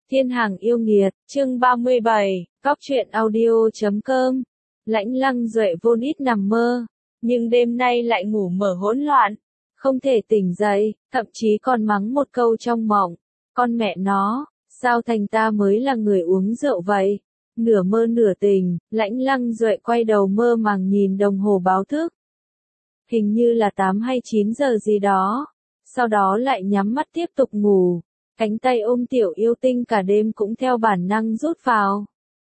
Thiên hàng yêu nghiệt, chương 37, Cóc truyện audio.com. Lãnh Lăng Duệ vốn ít nằm mơ, nhưng đêm nay lại ngủ mở hỗn loạn, không thể tỉnh dậy, thậm chí còn mắng một câu trong mộng. Con mẹ nó, sao thành ta mới là người uống rượu vậy? Nửa mơ nửa tỉnh, Lãnh Lăng Duệ quay đầu mơ màng nhìn đồng hồ báo thức. Hình như là 8 hay 9 giờ gì đó, sau đó lại nhắm mắt tiếp tục ngủ. Cánh tay ôm tiểu yêu tinh cả đêm cũng theo bản năng rút vào.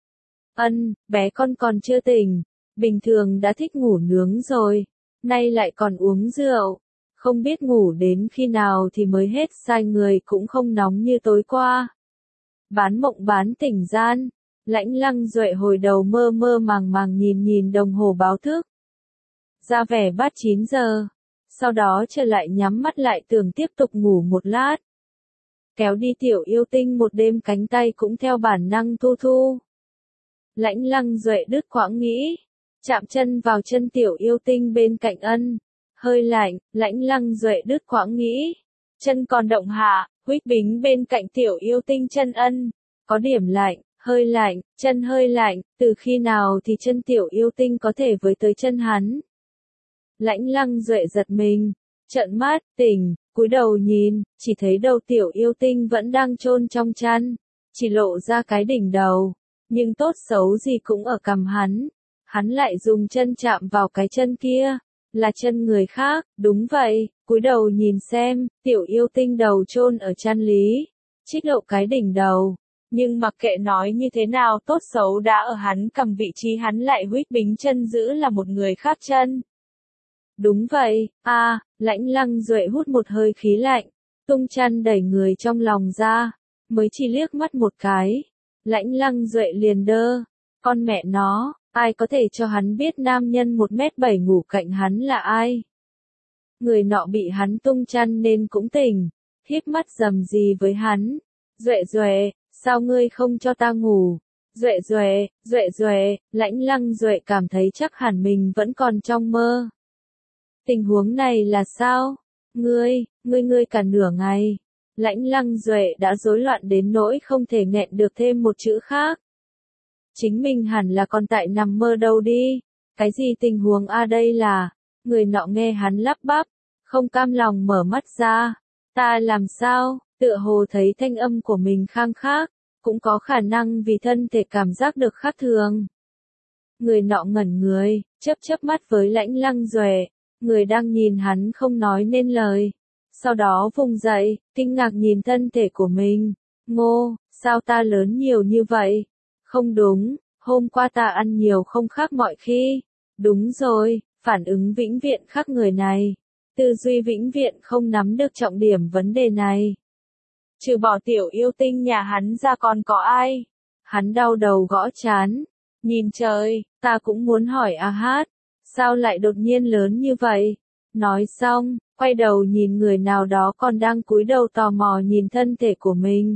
Bé con còn chưa tỉnh, bình thường đã thích ngủ nướng rồi, nay lại còn uống rượu, không biết ngủ đến khi nào thì mới hết sai, người cũng không nóng như tối qua. Bán mộng bán tỉnh gian, Lãnh Lăng Duệ hồi đầu mơ mơ màng nhìn đồng hồ báo thức. Ra vẻ bắt 9 giờ, sau đó trở lại nhắm mắt lại tưởng tiếp tục ngủ một lát. Kéo đi tiểu yêu tinh một đêm cánh tay cũng theo bản năng thu. Lãnh Lăng Duệ đứt quãng nghĩ, chạm chân vào chân tiểu yêu tinh bên cạnh hơi lạnh, Lãnh Lăng Duệ đứt quãng nghĩ, chân còn động hạ, huých bính bên cạnh tiểu yêu tinh chân có điểm lạnh, hơi lạnh, chân hơi lạnh, từ khi nào thì chân tiểu yêu tinh có thể với tới chân hắn. Lãnh Lăng Duệ giật mình, trợn mắt, tỉnh, cúi đầu nhìn, chỉ thấy đầu tiểu yêu tinh vẫn đang chôn trong chăn, chỉ lộ ra cái đỉnh đầu, nhưng tốt xấu gì cũng ở cằm hắn lại dùng chân chạm vào cái chân kia, là chân người khác, đúng vậy, cúi đầu nhìn xem, tiểu yêu tinh đầu chôn ở chăn lý, trích lộ cái đỉnh đầu, nhưng mặc kệ nói như thế nào tốt xấu đã ở hắn cằm vị trí hắn lại huých bính chân giữ là một người khác chân. Đúng vậy, Lãnh Lăng Duệ hút một hơi khí lạnh, tung chăn đẩy người trong lòng ra, mới chỉ liếc mắt một cái. Lãnh Lăng Duệ liền đơ, con mẹ nó, ai có thể cho hắn biết nam nhân 1m7 ngủ cạnh hắn là ai? Người nọ bị hắn tung chăn nên cũng tỉnh, híp mắt rầm rì với hắn. Duệ, sao ngươi không cho ta ngủ? Duệ, Lãnh Lăng Duệ cảm thấy chắc hẳn mình vẫn còn trong mơ. Tình huống này là sao? Ngươi cả nửa ngày. Lãnh Lăng Duệ đã rối loạn đến nỗi không thể nghẹn được thêm một chữ khác. Chính mình hẳn là còn tại nằm mơ đâu đi. Cái gì tình huống đây là? Người nọ nghe hắn lắp bắp, không cam lòng mở mắt ra. Ta làm sao? Tựa hồ thấy thanh âm của mình khang khác, cũng có khả năng vì thân thể cảm giác được khác thường. Người nọ ngẩn người, chớp mắt với Lãnh Lăng Duệ. Người đang nhìn hắn không nói nên lời. Sau đó vùng dậy, kinh ngạc nhìn thân thể của mình. Ngô, sao ta lớn nhiều như vậy? Không đúng, hôm qua ta ăn nhiều không khác mọi khi. Đúng rồi, phản ứng vĩnh viễn khác người này. Tư duy vĩnh viễn không nắm được trọng điểm vấn đề này. Trừ bỏ tiểu yêu tinh nhà hắn ra còn có ai? Hắn đau đầu gõ trán. Nhìn trời, ta cũng muốn hỏi hát. Sao lại đột nhiên lớn như vậy? Nói xong, quay đầu nhìn người nào đó còn đang cúi đầu tò mò nhìn thân thể của mình.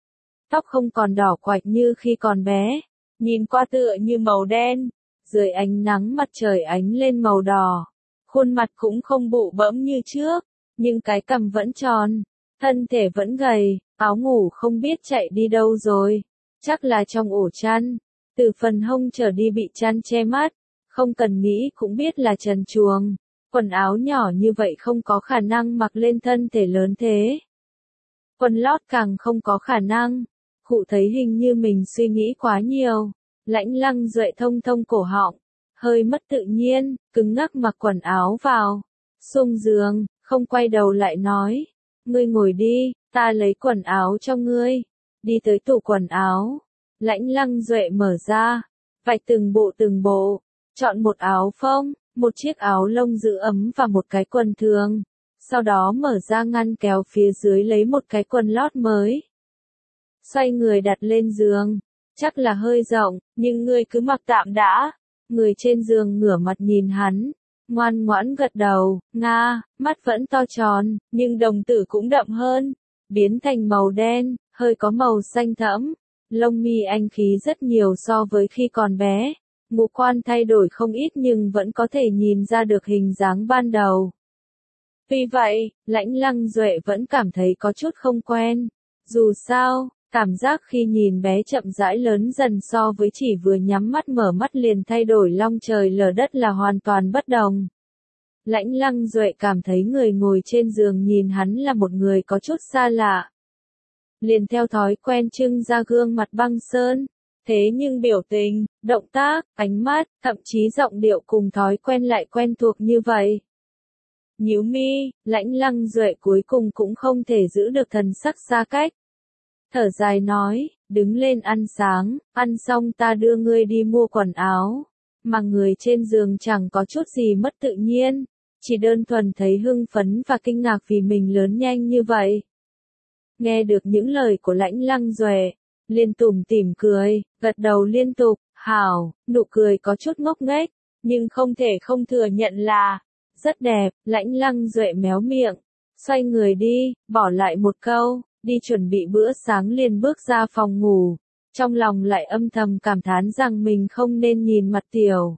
Tóc không còn đỏ quạch như khi còn bé, nhìn qua tựa như màu đen, dưới ánh nắng mặt trời ánh lên màu đỏ. Khuôn mặt cũng không bụ bẫm như trước, nhưng cái cằm vẫn tròn, thân thể vẫn gầy, áo ngủ không biết chạy đi đâu rồi, chắc là trong ổ chăn, từ phần hông trở đi bị chăn che mắt. Không cần nghĩ cũng biết là trần truồng, quần áo nhỏ như vậy không có khả năng mặc lên thân thể lớn thế. Quần lót càng không có khả năng, Khụ thấy hình như mình suy nghĩ quá nhiều, Lãnh Lăng Duệ thông cổ họng, hơi mất tự nhiên, cứng ngắc mặc quần áo vào, xuống giường, không quay đầu lại nói, ngươi ngồi đi, ta lấy quần áo cho ngươi, đi tới tủ quần áo, Lãnh Lăng Duệ mở ra, vạch từng bộ. Chọn một áo phông, một chiếc áo lông giữ ấm và một cái quần thường. Sau đó mở ra ngăn kéo phía dưới lấy một cái quần lót mới. Xoay người đặt lên giường. Chắc là hơi rộng, nhưng ngươi cứ mặc tạm đã. Người trên giường ngửa mặt nhìn hắn. Ngoan ngoãn gật đầu, mắt vẫn to tròn, nhưng đồng tử cũng đậm hơn. Biến thành màu đen, hơi có màu xanh thẫm. Lông mi anh khí rất nhiều so với khi còn bé. Ngũ quan thay đổi không ít nhưng vẫn có thể nhìn ra được hình dáng ban đầu. Tuy vậy, Lãnh Lăng Duệ vẫn cảm thấy có chút không quen. Dù sao, Cảm giác khi nhìn bé chậm rãi lớn dần so với chỉ vừa nhắm mắt mở mắt liền thay đổi long trời lở đất là hoàn toàn bất đồng. Lãnh Lăng Duệ cảm thấy người ngồi trên giường nhìn hắn là một người có chút xa lạ. Liền theo thói quen trưng ra gương mặt băng sơn. Thế nhưng biểu tình, động tác, ánh mắt, thậm chí giọng điệu cùng thói quen lại quen thuộc như vậy. Nhíu mi, Lãnh Lăng Duệ cuối cùng cũng không thể giữ được thần sắc xa cách. Thở dài nói, đứng lên ăn sáng, ăn xong ta đưa ngươi đi mua quần áo. Mà người trên giường chẳng có chút gì mất tự nhiên, chỉ đơn thuần thấy hưng phấn và kinh ngạc vì mình lớn nhanh như vậy. Nghe được những lời của Lãnh Lăng Duệ, liền tủm tỉm cười, gật đầu liên tục, hảo, nụ cười có chút ngốc nghếch, nhưng không thể không thừa nhận là rất đẹp. Lãnh Lăng Duệ méo miệng, xoay người đi, bỏ lại một câu, đi chuẩn bị bữa sáng liền bước ra phòng ngủ, trong lòng lại âm thầm cảm thán rằng mình không nên nhìn mặt tiểu.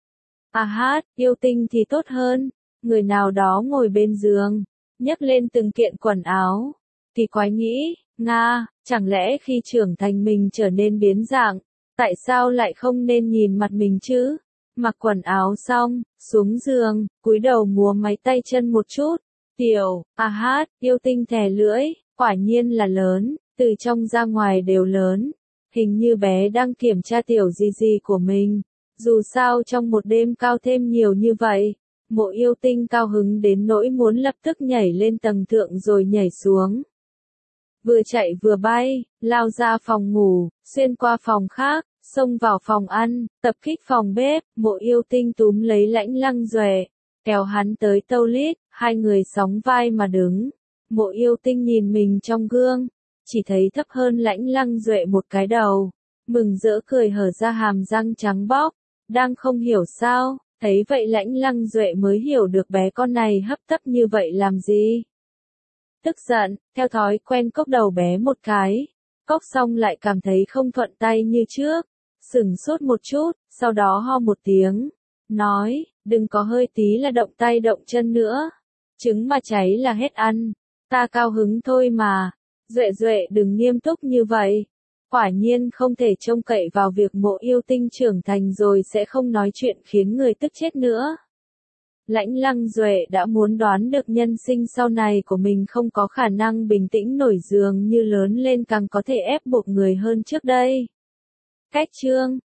À hát, yêu tinh thì tốt hơn, người nào đó ngồi bên giường, nhấc lên từng kiện quần áo, thì quái nghĩ, Nga, chẳng lẽ khi trưởng thành mình trở nên biến dạng, tại sao lại không nên nhìn mặt mình chứ? Mặc quần áo xong, xuống giường, cúi đầu múa máy tay chân một chút, tiểu, à hát, yêu tinh thè lưỡi, quả nhiên là lớn, từ trong ra ngoài đều lớn, hình như bé đang kiểm tra tiểu gì của mình, dù sao trong một đêm cao thêm nhiều như vậy. Mộ yêu tinh cao hứng đến nỗi muốn lập tức nhảy lên tầng thượng rồi nhảy xuống. Vừa chạy vừa bay, lao ra phòng ngủ, xuyên qua phòng khác, xông vào phòng ăn, tập kích phòng bếp, mộ yêu tinh túm lấy Lãnh Lăng Duệ, kéo hắn tới toilet, hai người sóng vai mà đứng. Mộ yêu tinh nhìn mình trong gương, chỉ thấy thấp hơn Lãnh Lăng Duệ một cái đầu, mừng rỡ cười hở ra hàm răng trắng bóc, đang không hiểu sao. Thấy vậy Lãnh Lăng Duệ mới hiểu được bé con này hấp tấp như vậy làm gì. Tức giận, theo thói quen cốc đầu bé một cái. Cốc xong lại cảm thấy không thuận tay như trước. Sửng sốt một chút, sau đó ho một tiếng. Nói, đừng có hơi tí là động tay động chân nữa. Trứng mà cháy là hết ăn. Ta cao hứng thôi mà. Duệ Duệ đừng nghiêm túc như vậy. Quả nhiên không thể trông cậy vào việc mộ yêu tinh trưởng thành rồi sẽ không nói chuyện khiến người tức chết nữa. Lãnh Lăng Duệ đã muốn đoán được nhân sinh sau này của mình không có khả năng bình tĩnh nổi dường như lớn lên càng có thể ép buộc người hơn trước đây. Cách chương